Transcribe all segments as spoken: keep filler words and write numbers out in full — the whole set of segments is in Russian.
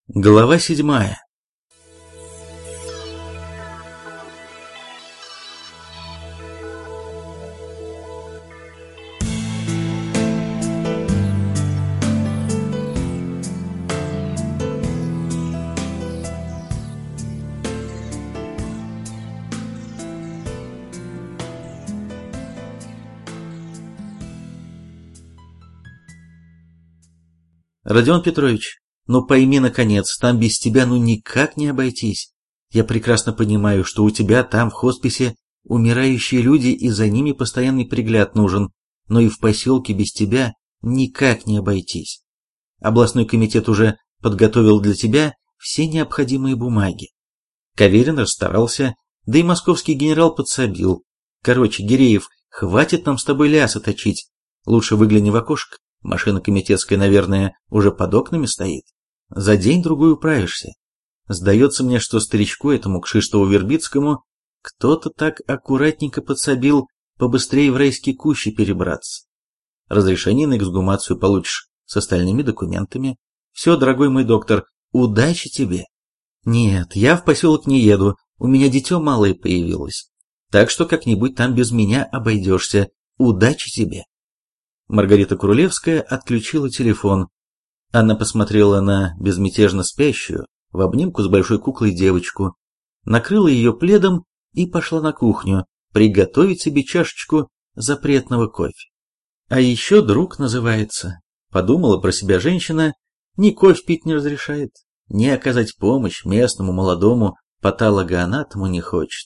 Глава седьмая. Родион Петрович, ну пойми, наконец, там без тебя ну никак не обойтись. Я прекрасно понимаю, что у тебя там в хосписе умирающие люди, и за ними постоянный пригляд нужен, но и в поселке без тебя никак не обойтись. Областной комитет уже подготовил для тебя все необходимые бумаги. Каверин расстарался, да и московский генерал подсобил. Короче, Гиреев, хватит нам с тобой лясы точить. Лучше выгляни в окошко. Машина комитетская, наверное, уже под окнами стоит. За день-другой управишься. Сдается мне, что старичку этому Кшиштову-Вербицкому кто-то так аккуратненько подсобил побыстрее в райские кущи перебраться. Разрешение на эксгумацию получишь с остальными документами. Все, дорогой мой доктор, удачи тебе. Нет, я в поселок не еду, у меня дитё малое появилось. Так что как-нибудь там без меня обойдешься. Удачи тебе. Маргарита Крулевская отключила телефон. Она посмотрела на безмятежно спящую, в обнимку с большой куклой девочку, накрыла ее пледом и пошла на кухню приготовить себе чашечку запретного кофе. А еще друг называется. Подумала про себя женщина, ни кофе пить не разрешает, ни оказать помощь местному молодому патологоанатому не хочет.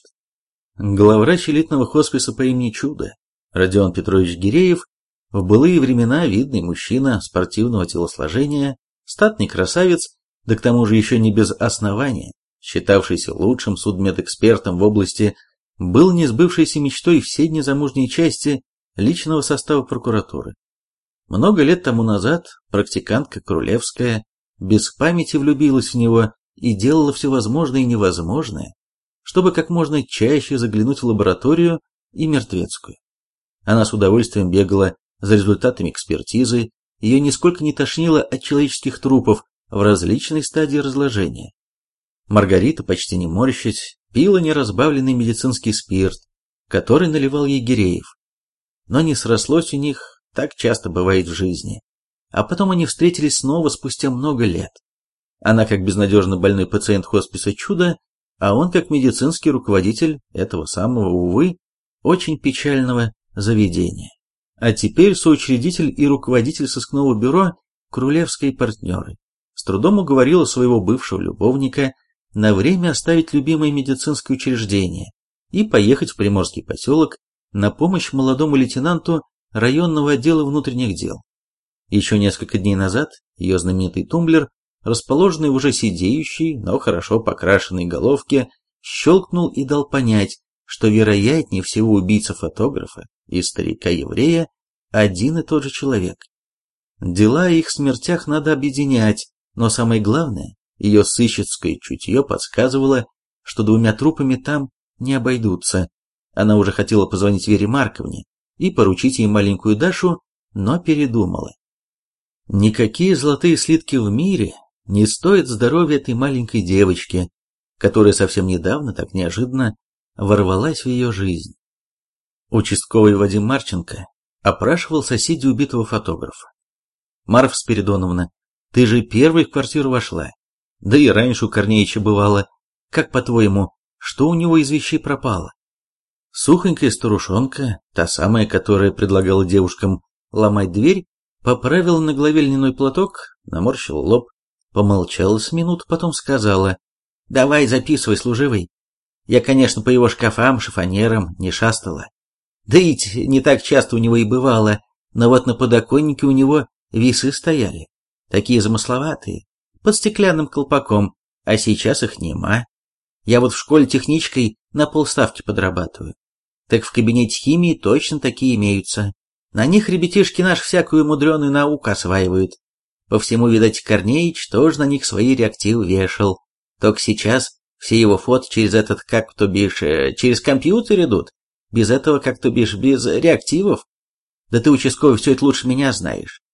Главврач элитного хосписа по имени Чудо, Родион Петрович Гиреев, в былые времена видный мужчина спортивного телосложения, статный красавец, да к тому же еще не без основания, считавшийся лучшим судмедэкспертом в области, был несбывшейся мечтой всей незамужней части личного состава прокуратуры. Много лет тому назад практикантка Крулевская без памяти влюбилась в него и делала все возможное и невозможное, чтобы как можно чаще заглянуть в лабораторию и мертвецкую. Она с удовольствием бегала за результатами экспертизы, ее нисколько не тошнило от человеческих трупов в различной стадии разложения. Маргарита, почти не морщась, пила неразбавленный медицинский спирт, который наливал ей Гиреев. Но не срослось у них, так часто бывает в жизни. А потом они встретились снова спустя много лет. Она как безнадежно больной пациент хосписа Чудо, а он как медицинский руководитель этого самого, увы, очень печального заведения. А теперь соучредитель и руководитель сыскного бюро Крулевской партнеры. С трудом уговорила своего бывшего любовника на время оставить любимое медицинское учреждение и поехать в Приморский поселок на помощь молодому лейтенанту районного отдела внутренних дел. Еще несколько дней назад ее знаменитый тумблер, расположенный в уже сидеющей, но хорошо покрашенной головке, щелкнул и дал понять, что вероятнее всего убийца фотографа и старика-еврея один и тот же человек. Дела о их смертях надо объединять, но самое главное, ее сыщицкое чутье подсказывало, что двумя трупами там не обойдутся. Она уже хотела позвонить Вере Марковне и поручить ей маленькую Дашу, но передумала. Никакие золотые слитки в мире не стоят здоровья этой маленькой девочки, которая совсем недавно так неожиданно ворвалась в ее жизнь. Участковый Вадим Марченко опрашивал соседей убитого фотографа. «Марфа Спиридоновна, ты же первой в квартиру вошла. Да и раньше у Корнеича бывало. Как по-твоему, что у него из вещей пропало?» Сухонькая старушонка, та самая, которая предлагала девушкам ломать дверь, поправила на голове льняной платок, наморщила лоб, помолчала с минут, потом сказала: «Давай записывай, служивый. Я, конечно, по его шкафам, шифонерам не шастала. Да ведь не так часто у него и бывало, но вот на подоконнике у него весы стояли, такие замысловатые, под стеклянным колпаком, а сейчас их нема. Я вот в школе техничкой на полставки подрабатываю. Так в кабинете химии точно такие имеются. На них ребятишки наш всякую мудреную науку осваивают. По всему, видать, Корнеич тоже на них свои реактивы вешал. Только сейчас все его фото через этот, как то бишь, через компьютер идут. Без этого, как то бишь, без реактивов. Да ты, участковый, все это лучше меня знаешь.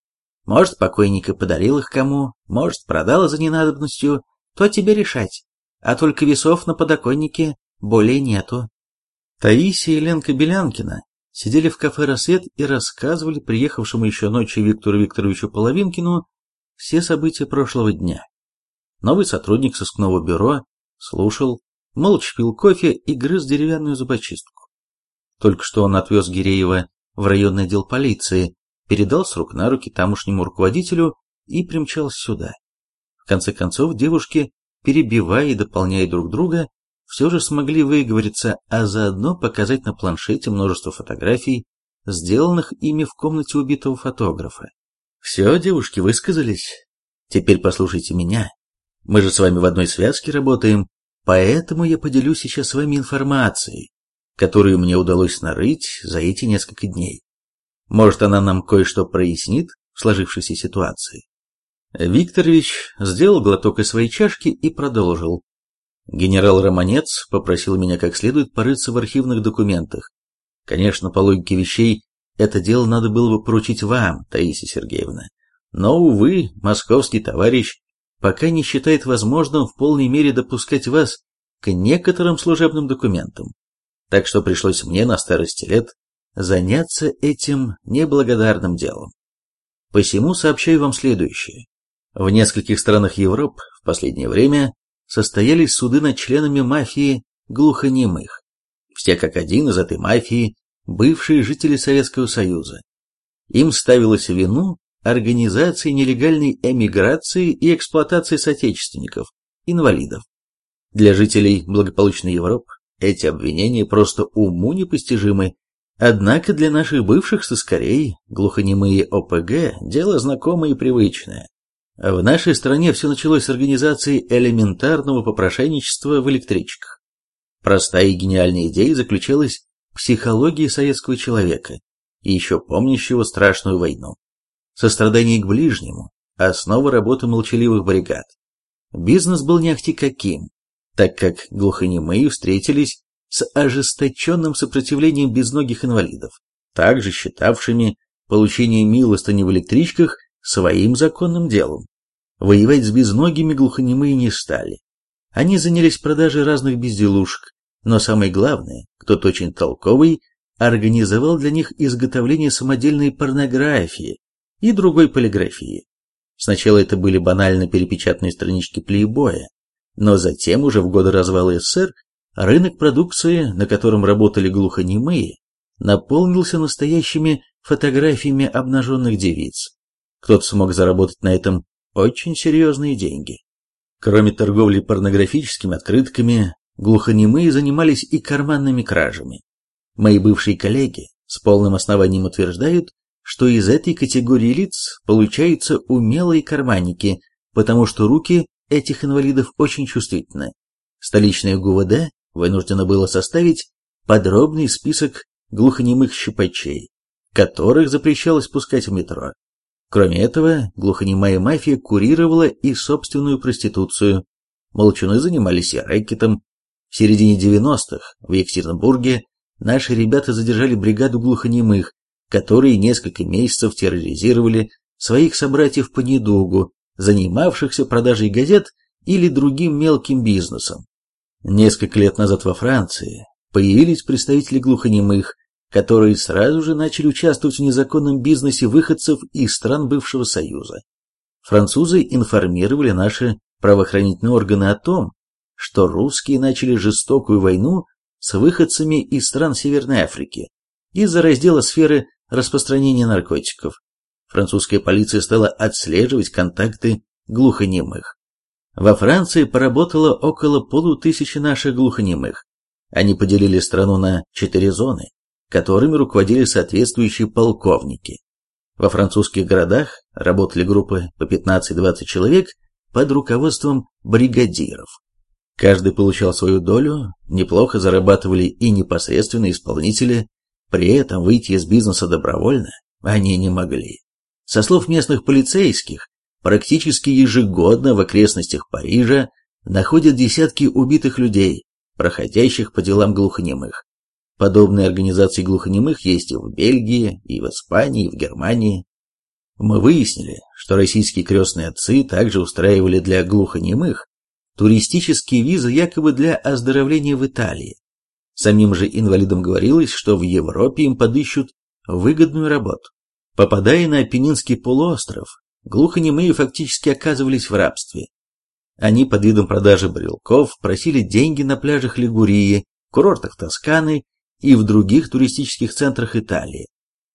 Может, покойник и подарил их кому, может, продал за ненадобностью, то тебе решать. А только весов на подоконнике более нету. Таисия и Ленка Белянкина сидели в кафе «Рассвет» и рассказывали приехавшему еще ночью Виктору Викторовичу Половинкину все события прошлого дня. Новый сотрудник сыскного бюро слушал, молча пил кофе и грыз деревянную зубочистку. Только что он отвез Гиреева в районный отдел полиции, передал с рук на руки тамошнему руководителю и примчался сюда. В конце концов, девушки, перебивая и дополняя друг друга, все же смогли выговориться, а заодно показать на планшете множество фотографий, сделанных ими в комнате убитого фотографа. Все, девушки высказались. Теперь послушайте меня. Мы же с вами в одной связке работаем, поэтому я поделюсь сейчас с вами информацией, которую мне удалось нарыть за эти несколько дней. Может, она нам кое-что прояснит в сложившейся ситуации. Викторович сделал глоток из своей чашки и продолжил. Генерал Романец попросил меня как следует порыться в архивных документах. Конечно, по логике вещей, это дело надо было бы поручить вам, Таисия Сергеевна. Но, увы, московский товарищ пока не считает возможным в полной мере допускать вас к некоторым служебным документам. Так что пришлось мне на старости лет заняться этим неблагодарным делом. Посему сообщаю вам следующее. В нескольких странах Европы в последнее время состоялись суды над членами мафии глухонемых. Все как один из этой мафии бывшие жители Советского Союза. Им ставилось в вину организации нелегальной эмиграции и эксплуатации соотечественников, инвалидов. Для жителей благополучной Европы эти обвинения просто уму непостижимы, однако для наших бывших сыскарей глухонемые О П Г – дело знакомое и привычное. В нашей стране все началось с организации элементарного попрошайничества в электричках. Простая и гениальная идея заключалась в психологии советского человека, еще помнящего страшную войну. Сострадание к ближнему – основа работы молчаливых бригад. Бизнес был не ахти каким, так как глухонемые встретились с ожесточенным сопротивлением безногих инвалидов, также считавшими получение милостыни в электричках своим законным делом. Воевать с безногими глухонемые не стали. Они занялись продажей разных безделушек, но самое главное, кто-то очень толковый, организовал для них изготовление самодельной порнографии и другой полиграфии. Сначала это были банально перепечатанные странички плейбоя, но затем, уже в годы развала С С С Р, рынок продукции, на котором работали глухонемые, наполнился настоящими фотографиями обнаженных девиц. Кто-то смог заработать на этом очень серьезные деньги. Кроме торговли порнографическими открытками, глухонемые занимались и карманными кражами. Мои бывшие коллеги с полным основанием утверждают, что из этой категории лиц получаются умелые карманники, потому что руки этих инвалидов очень чувствительны. Столичное Г У В Д вынуждено было составить подробный список глухонемых щипачей, которых запрещалось пускать в метро. Кроме этого, глухонемая мафия курировала и собственную проституцию. Молчуны занимались и рэкетом. В середине девяностых в Екатеринбурге наши ребята задержали бригаду глухонемых, которые несколько месяцев терроризировали своих собратьев по недугу, занимавшихся продажей газет или другим мелким бизнесом. Несколько лет назад во Франции появились представители глухонемых, которые сразу же начали участвовать в незаконном бизнесе выходцев из стран бывшего Союза. Французы информировали наши правоохранительные органы о том, что русские начали жестокую войну с выходцами из стран Северной Африки из-за раздела сферы распространения наркотиков. Французская полиция стала отслеживать контакты глухонемых. Во Франции поработало около полутысячи наших глухонемых. Они поделили страну на четыре зоны, которыми руководили соответствующие полковники. Во французских городах работали группы по пятнадцать-двадцать человек под руководством бригадиров. Каждый получал свою долю, неплохо зарабатывали и непосредственно исполнители, при этом выйти из бизнеса добровольно они не могли. Со слов местных полицейских, практически ежегодно в окрестностях Парижа находят десятки убитых людей, проходящих по делам глухонемых. Подобные организации глухонемых есть и в Бельгии, и в Испании, и в Германии. Мы выяснили, что российские крестные отцы также устраивали для глухонемых туристические визы якобы для оздоровления в Италии. Самим же инвалидам говорилось, что в Европе им подыщут выгодную работу. Попадая на Апеннинский полуостров, глухонемые фактически оказывались в рабстве. Они под видом продажи брелков просили деньги на пляжах Лигурии, курортах Тосканы и в других туристических центрах Италии.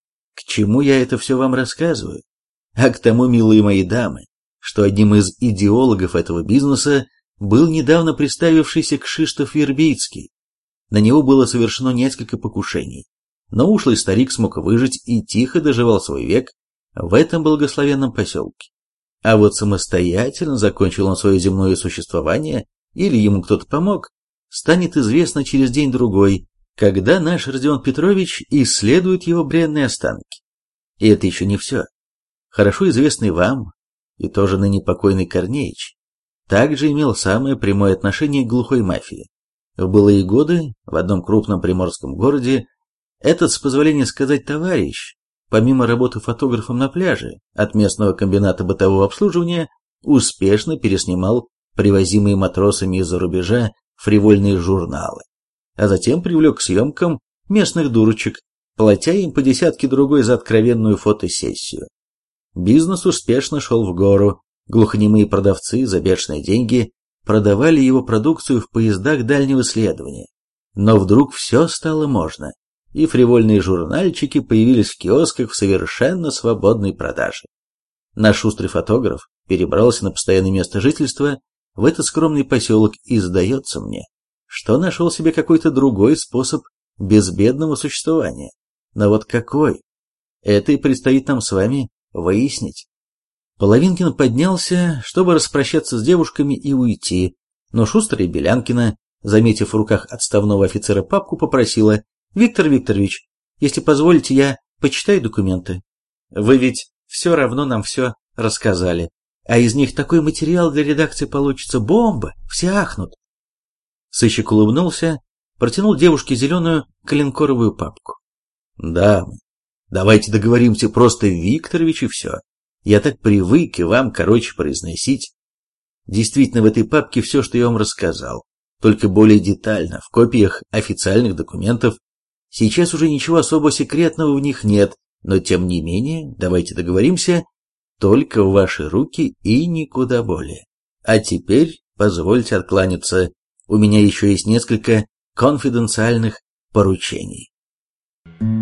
К чему я это все вам рассказываю? А к тому, милые мои дамы, что одним из идеологов этого бизнеса был недавно представившийся Кшиштоф Вербицкий. На него было совершено несколько покушений, но ушлый старик смог выжить и тихо доживал свой век в этом благословенном поселке. А вот самостоятельно закончил он свое земное существование, или ему кто-то помог, станет известно через день-другой, когда наш Родион Петрович исследует его бренные останки. И это еще не все. Хорошо известный вам, и тоже ныне покойный Корнеич, также имел самое прямое отношение к глухой мафии. В былые годы в одном крупном приморском городе этот, с позволения сказать, товарищ, помимо работы фотографом на пляже от местного комбината бытового обслуживания, успешно переснимал привозимые матросами из-за рубежа фривольные журналы, а затем привлек к съемкам местных дурочек, платя им по десятке другой за откровенную фотосессию. Бизнес успешно шел в гору, глухонемые продавцы за бешеные деньги продавали его продукцию в поездах дальнего следования. Но вдруг все стало можно, и фривольные журнальчики появились в киосках в совершенно свободной продаже. Наш шустрый фотограф перебрался на постоянное место жительства в этот скромный поселок, и сдается мне, что нашел себе какой-то другой способ безбедного существования. Но вот какой? Это и предстоит нам с вами выяснить. Половинкин поднялся, чтобы распрощаться с девушками и уйти, но шустрая Белянкина, заметив в руках отставного офицера папку, попросила: «Виктор Викторович, если позволите, я почитаю документы. Вы ведь все равно нам все рассказали, а из них такой материал для редакции получится бомба, все ахнут». Сыщик улыбнулся, протянул девушке зеленую коленкоровую папку. «Дамы, давайте договоримся просто Викторович и все. Я так привык и вам, короче, произносить. Действительно, в этой папке все, что я вам рассказал, только более детально, в копиях официальных документов. Сейчас уже ничего особо секретного в них нет, но тем не менее, давайте договоримся, только в ваши руки и никуда более. А теперь позвольте откланяться, у меня еще есть несколько конфиденциальных поручений».